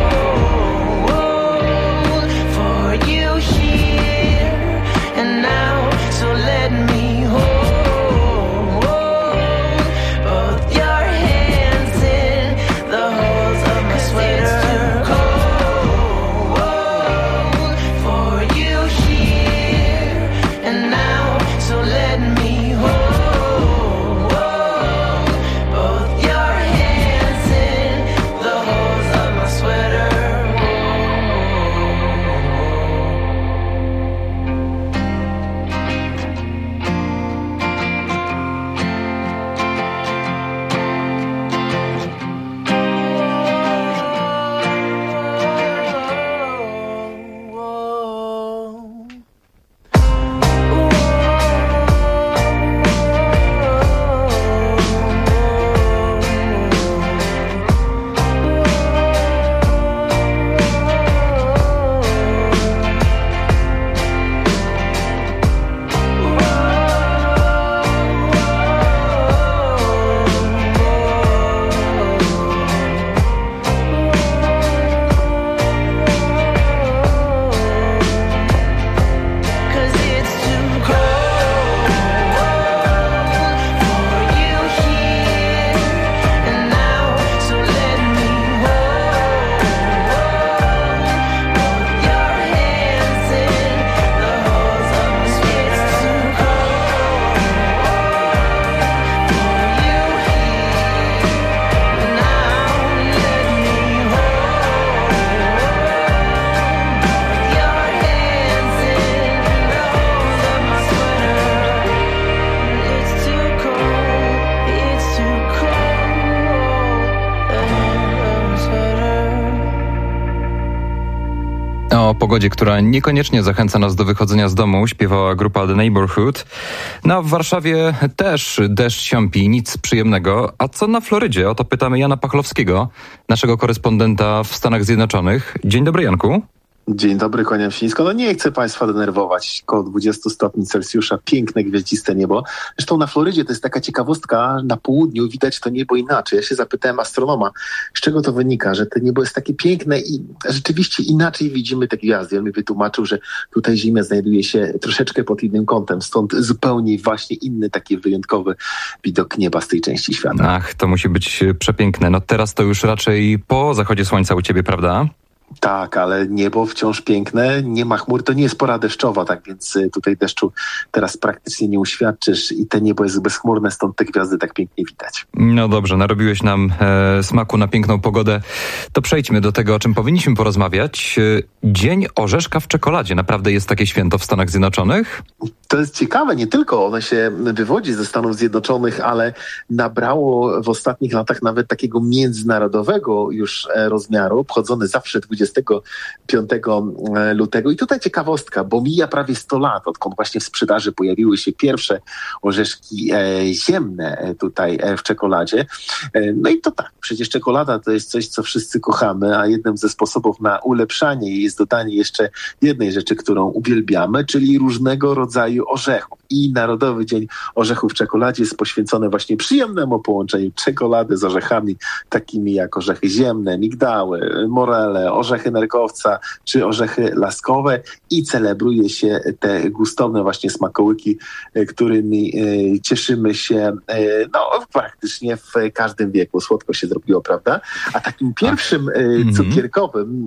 pogodzie, która niekoniecznie zachęca nas do wychodzenia z domu, śpiewała grupa The Neighborhood. No, w Warszawie też deszcz siąpi, nic przyjemnego. A co na Florydzie? O to pytamy Jana Pachlowskiego, naszego korespondenta w Stanach Zjednoczonych. Dzień dobry, Janku. Dzień dobry, kłaniam się nisko. No nie chcę Państwa denerwować. Około 20 stopni Celsjusza, piękne, gwieździste niebo. Zresztą na Florydzie to jest taka ciekawostka, na południu widać to niebo inaczej. Ja się zapytałem astronoma, z czego to wynika, że to niebo jest takie piękne i rzeczywiście inaczej widzimy te gwiazdy. On mi wytłumaczył, że tutaj Ziemia znajduje się troszeczkę pod innym kątem, stąd zupełnie właśnie inny, taki wyjątkowy widok nieba z tej części świata. Ach, to musi być przepiękne. No teraz to już raczej po zachodzie słońca u ciebie, prawda? Tak, ale niebo wciąż piękne, nie ma chmur, to nie jest pora deszczowa, tak więc tutaj deszczu teraz praktycznie nie uświadczysz i te niebo jest bezchmurne, stąd te gwiazdy tak pięknie widać. No dobrze, narobiłeś nam smaku na piękną pogodę. To przejdźmy do tego, o czym powinniśmy porozmawiać. Dzień orzeszka w czekoladzie. Naprawdę jest takie święto w Stanach Zjednoczonych? To jest ciekawe, nie tylko ono się wywodzi ze Stanów Zjednoczonych, ale nabrało w ostatnich latach nawet takiego międzynarodowego już rozmiaru, obchodzony zawsze 25 lutego. I tutaj ciekawostka, bo mija prawie 100 lat, odkąd właśnie w sprzedaży pojawiły się pierwsze orzeszki ziemne tutaj w czekoladzie. No i to tak, przecież czekolada to jest coś, co wszyscy kochamy, a jednym ze sposobów na ulepszanie jej jest dodanie jeszcze jednej rzeczy, którą uwielbiamy, czyli różnego rodzaju orzechów. I Narodowy Dzień Orzechów w Czekoladzie jest poświęcony właśnie przyjemnemu połączeniu czekolady z orzechami, takimi jak orzechy ziemne, migdały, morele, orzechy nerkowca czy orzechy laskowe i celebruje się te gustowne właśnie smakołyki, którymi cieszymy się praktycznie w każdym wieku. Słodko się zrobiło, prawda? A takim pierwszym cukierkowym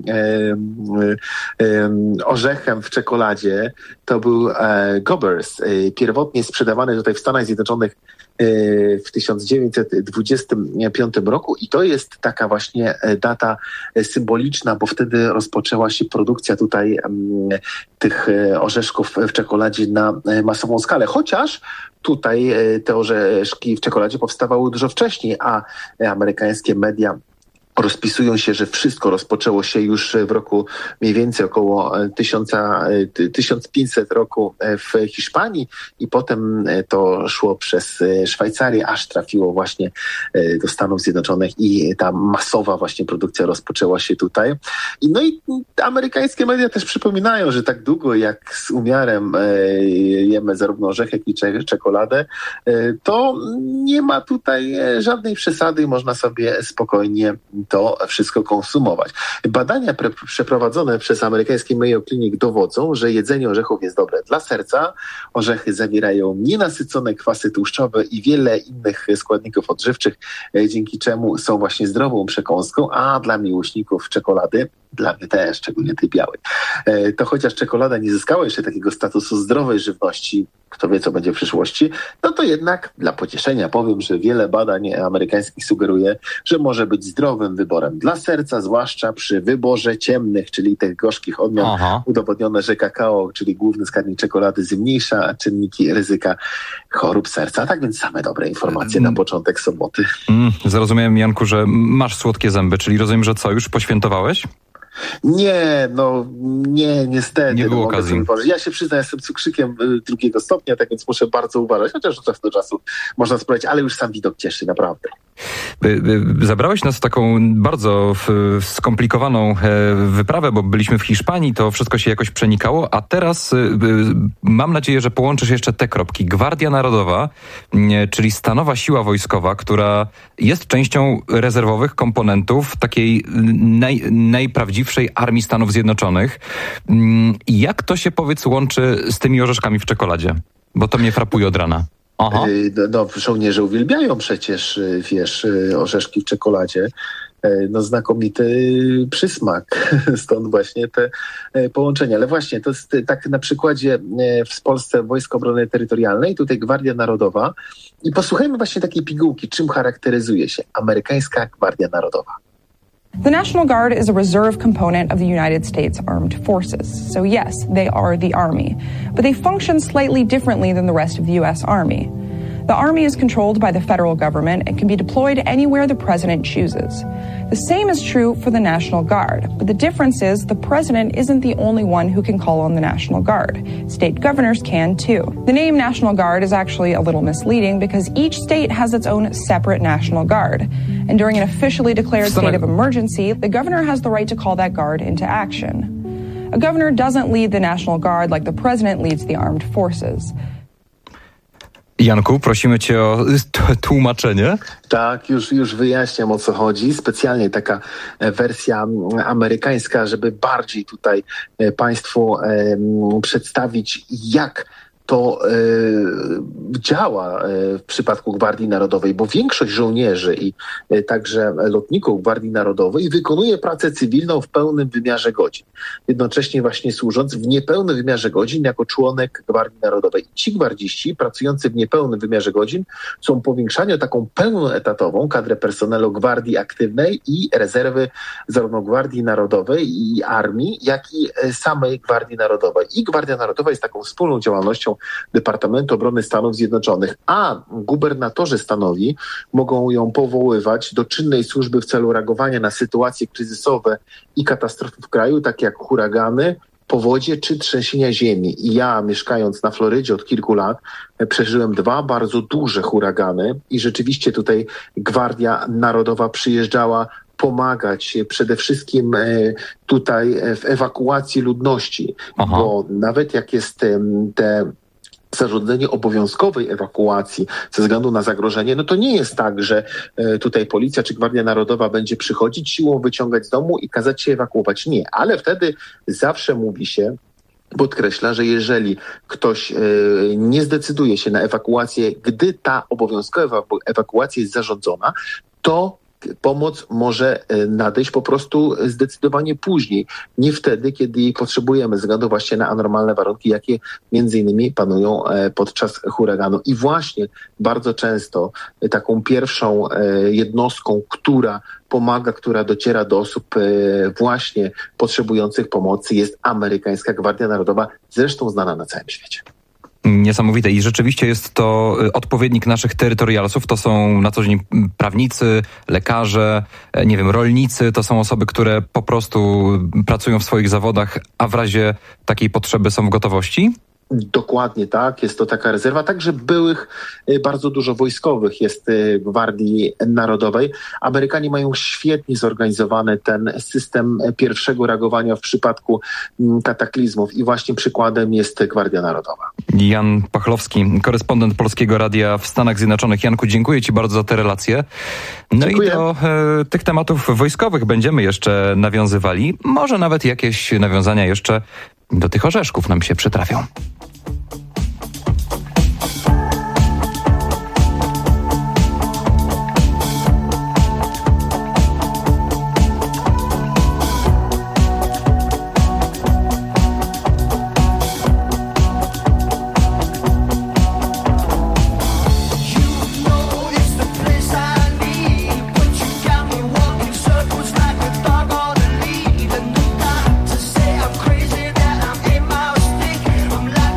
orzechem w czekoladzie to był Gobbers, pierwotnie sprzedawany tutaj w Stanach Zjednoczonych w 1925 roku i to jest taka właśnie data symboliczna, bo wtedy rozpoczęła się produkcja tutaj tych orzeszków w czekoladzie na masową skalę, chociaż tutaj te orzeszki w czekoladzie powstawały dużo wcześniej, a amerykańskie media rozpisują się, że wszystko rozpoczęło się już w roku mniej więcej około 1500 roku w Hiszpanii i potem to szło przez Szwajcarię, aż trafiło właśnie do Stanów Zjednoczonych i ta masowa właśnie produkcja rozpoczęła się tutaj. I amerykańskie media też przypominają, że tak długo jak z umiarem jemy zarówno orzechy, jak i czekoladę, to nie ma tutaj żadnej przesady i można sobie spokojnie to wszystko konsumować. Badania przeprowadzone przez amerykański Mayo Clinic dowodzą, że jedzenie orzechów jest dobre dla serca. Orzechy zawierają nienasycone kwasy tłuszczowe i wiele innych składników odżywczych, dzięki czemu są właśnie zdrową przekąską, a dla miłośników czekolady, dla mnie też, szczególnie tej białej, to chociaż czekolada nie zyskała jeszcze takiego statusu zdrowej żywności, kto wie, co będzie w przyszłości, no to jednak dla pocieszenia powiem, że wiele badań amerykańskich sugeruje, że może być zdrowym wyborem dla serca, zwłaszcza przy wyborze ciemnych, czyli tych gorzkich odmian. Udowodnione, że kakao, czyli główny składnik czekolady, zmniejsza czynniki ryzyka chorób serca. Tak więc same dobre informacje na początek soboty. Zrozumiałem, Janku, że masz słodkie zęby, czyli rozumiem, że co, już poświętowałeś? Nie, niestety. Nie było okazji. Ja się przyznaję, jestem cukrzykiem 2 stopnia, tak więc muszę bardzo uważać, chociaż od czasu do czasu można sprawdzić, ale już sam widok cieszy, naprawdę. Zabrałeś nas w taką bardzo skomplikowaną wyprawę, bo byliśmy w Hiszpanii, to wszystko się jakoś przenikało, a teraz mam nadzieję, że połączysz jeszcze te kropki. Gwardia Narodowa, czyli stanowa siła wojskowa, która jest częścią rezerwowych komponentów takiej najprawdziwszej armii Stanów Zjednoczonych. Jak to się, powiedz, łączy z tymi orzeszkami w czekoladzie? Bo to mnie frapuje od rana. Żołnierze uwielbiają przecież, orzeszki w czekoladzie. Znakomity przysmak, stąd właśnie te połączenia. Ale właśnie, to jest tak na przykładzie w Polsce Wojsk Obrony Terytorialnej, tutaj Gwardia Narodowa. I posłuchajmy właśnie takiej pigułki, czym charakteryzuje się amerykańska Gwardia Narodowa. The National Guard is a reserve component of the United States Armed Forces. So yes, they are the Army. But they function slightly differently than the rest of the U.S. Army. The army is controlled by the federal government and can be deployed anywhere the president chooses. The same is true for the National Guard, but the difference is the president isn't the only one who can call on the National Guard. State governors can too. The name National Guard is actually a little misleading because each state has its own separate National Guard. And during an officially declared state of emergency, the governor has the right to call that guard into action. A governor doesn't lead the National Guard like the president leads the armed forces. Janku, prosimy cię o tłumaczenie. Tak, już wyjaśniam, o co chodzi. Specjalnie taka wersja amerykańska, żeby bardziej tutaj Państwu przedstawić, jak to działa w przypadku Gwardii Narodowej, bo większość żołnierzy i także lotników Gwardii Narodowej wykonuje pracę cywilną w pełnym wymiarze godzin. Jednocześnie właśnie służąc w niepełnym wymiarze godzin jako członek Gwardii Narodowej. Ci gwardziści pracujący w niepełnym wymiarze godzin są powiększani o taką pełnoetatową kadrę personelu Gwardii Aktywnej i rezerwy zarówno Gwardii Narodowej i Armii, jak i samej Gwardii Narodowej. I Gwardia Narodowa jest taką wspólną działalnością Departamentu Obrony Stanów Zjednoczonych, a gubernatorzy stanowi mogą ją powoływać do czynnej służby w celu reagowania na sytuacje kryzysowe i katastrofy w kraju, takie jak huragany, powodzie czy trzęsienia ziemi. I ja, mieszkając na Florydzie od kilku lat, przeżyłem 2 bardzo duże huragany i rzeczywiście tutaj Gwardia Narodowa przyjeżdżała pomagać przede wszystkim tutaj w ewakuacji ludności, bo nawet jak jest te zarządzenie obowiązkowej ewakuacji ze względu na zagrożenie, no to nie jest tak, że tutaj policja czy Gwardia Narodowa będzie przychodzić, siłą wyciągać z domu i kazać się ewakuować. Nie, ale wtedy zawsze mówi się, podkreśla, że jeżeli ktoś nie zdecyduje się na ewakuację, gdy ta obowiązkowa ewakuacja jest zarządzona, to pomoc może nadejść po prostu zdecydowanie później, nie wtedy, kiedy jej potrzebujemy, ze względu właśnie na anormalne warunki, jakie między innymi panują podczas huraganu. I właśnie bardzo często taką pierwszą jednostką, która pomaga, która dociera do osób właśnie potrzebujących pomocy, jest amerykańska Gwardia Narodowa, zresztą znana na całym świecie. Niesamowite i rzeczywiście jest to odpowiednik naszych terytorialsów. To są na co dzień prawnicy, lekarze, nie wiem, rolnicy. To są osoby, które po prostu pracują w swoich zawodach, a w razie takiej potrzeby są w gotowości? Dokładnie tak, jest to taka rezerwa. Także byłych bardzo dużo wojskowych jest w Gwardii Narodowej. Amerykanie mają świetnie zorganizowany ten system pierwszego reagowania w przypadku kataklizmów i właśnie przykładem jest Gwardia Narodowa. Jan Pachlowski, korespondent Polskiego Radia w Stanach Zjednoczonych. Janku, dziękuję Ci bardzo za te relacje. No dziękuję. I do tych tematów wojskowych będziemy jeszcze nawiązywali. Może nawet jakieś nawiązania jeszcze do tych orzeszków nam się przytrafią. I'm like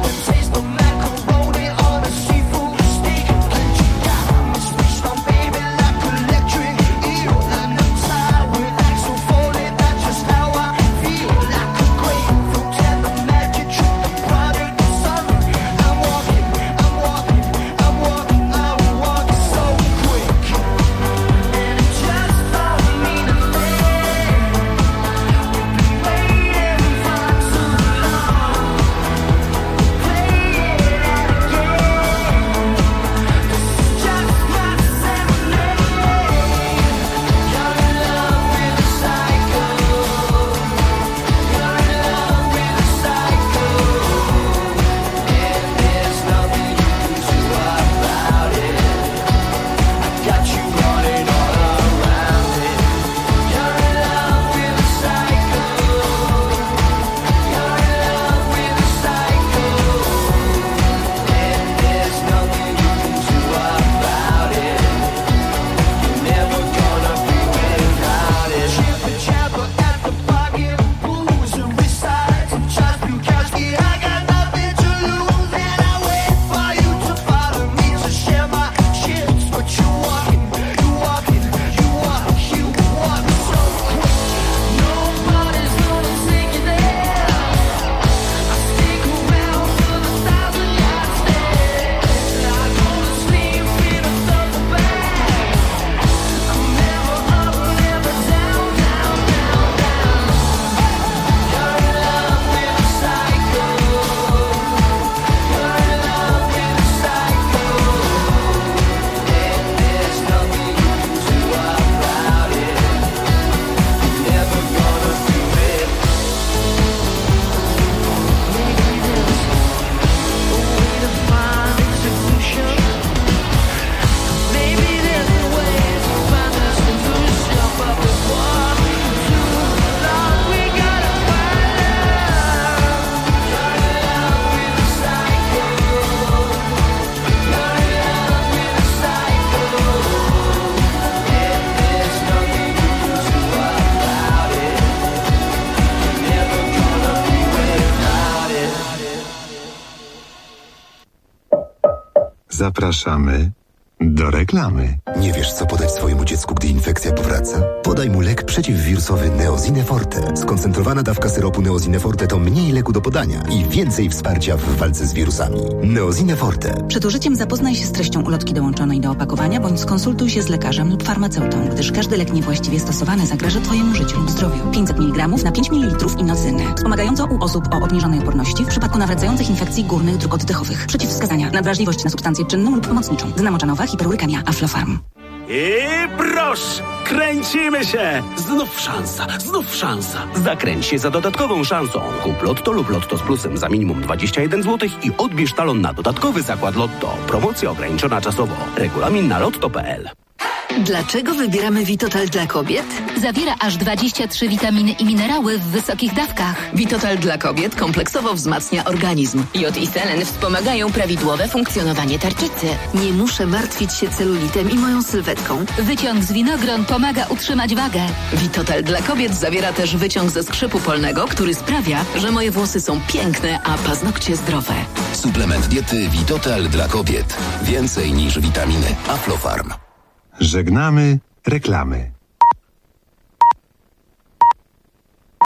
Zapraszamy do reklamy. Nie wiesz, co podać swojemu dziecku, gdy infekcja powraca? Podaj mu lek przeciwwirusowy Neosine Forte. Skoncentrowana dawka syropu Neosine Forte to mniej leku do podania i więcej wsparcia w walce z wirusami. Neosine Forte. Przed użyciem zapoznaj się z treścią ulotki dołączonej do opakowania, bądź skonsultuj się z lekarzem lub farmaceutą, gdyż każdy lek niewłaściwie stosowany zagraża Twojemu życiu lub zdrowiu. 500 mg na 5 ml inocyny. Wspomagająco u osób o obniżonej odporności w przypadku nawracających infekcji górnych dróg oddechowych. Przeciwwskazania: nadwrażliwość na substancję czynną lub pomocniczą. Gdy namoczanowa, hiperurykemia. Aflofarm. I proszę, kręcimy się! Znów szansa. Zakręć się za dodatkową szansą. Kup Lotto lub Lotto z plusem za minimum 21 zł i odbierz talon na dodatkowy zakład Lotto. Promocja ograniczona czasowo. Regulamin na lotto.pl. Dlaczego wybieramy Vitotal dla kobiet? Zawiera aż 23 witaminy i minerały w wysokich dawkach. Vitotal dla kobiet kompleksowo wzmacnia organizm. Jod i selen wspomagają prawidłowe funkcjonowanie tarczycy. Nie muszę martwić się celulitem i moją sylwetką. Wyciąg z winogron pomaga utrzymać wagę. Vitotal dla kobiet zawiera też wyciąg ze skrzypu polnego, który sprawia, że moje włosy są piękne, a paznokcie zdrowe. Suplement diety Vitotal dla kobiet. Więcej niż witaminy. Aflofarm. Żegnamy reklamy.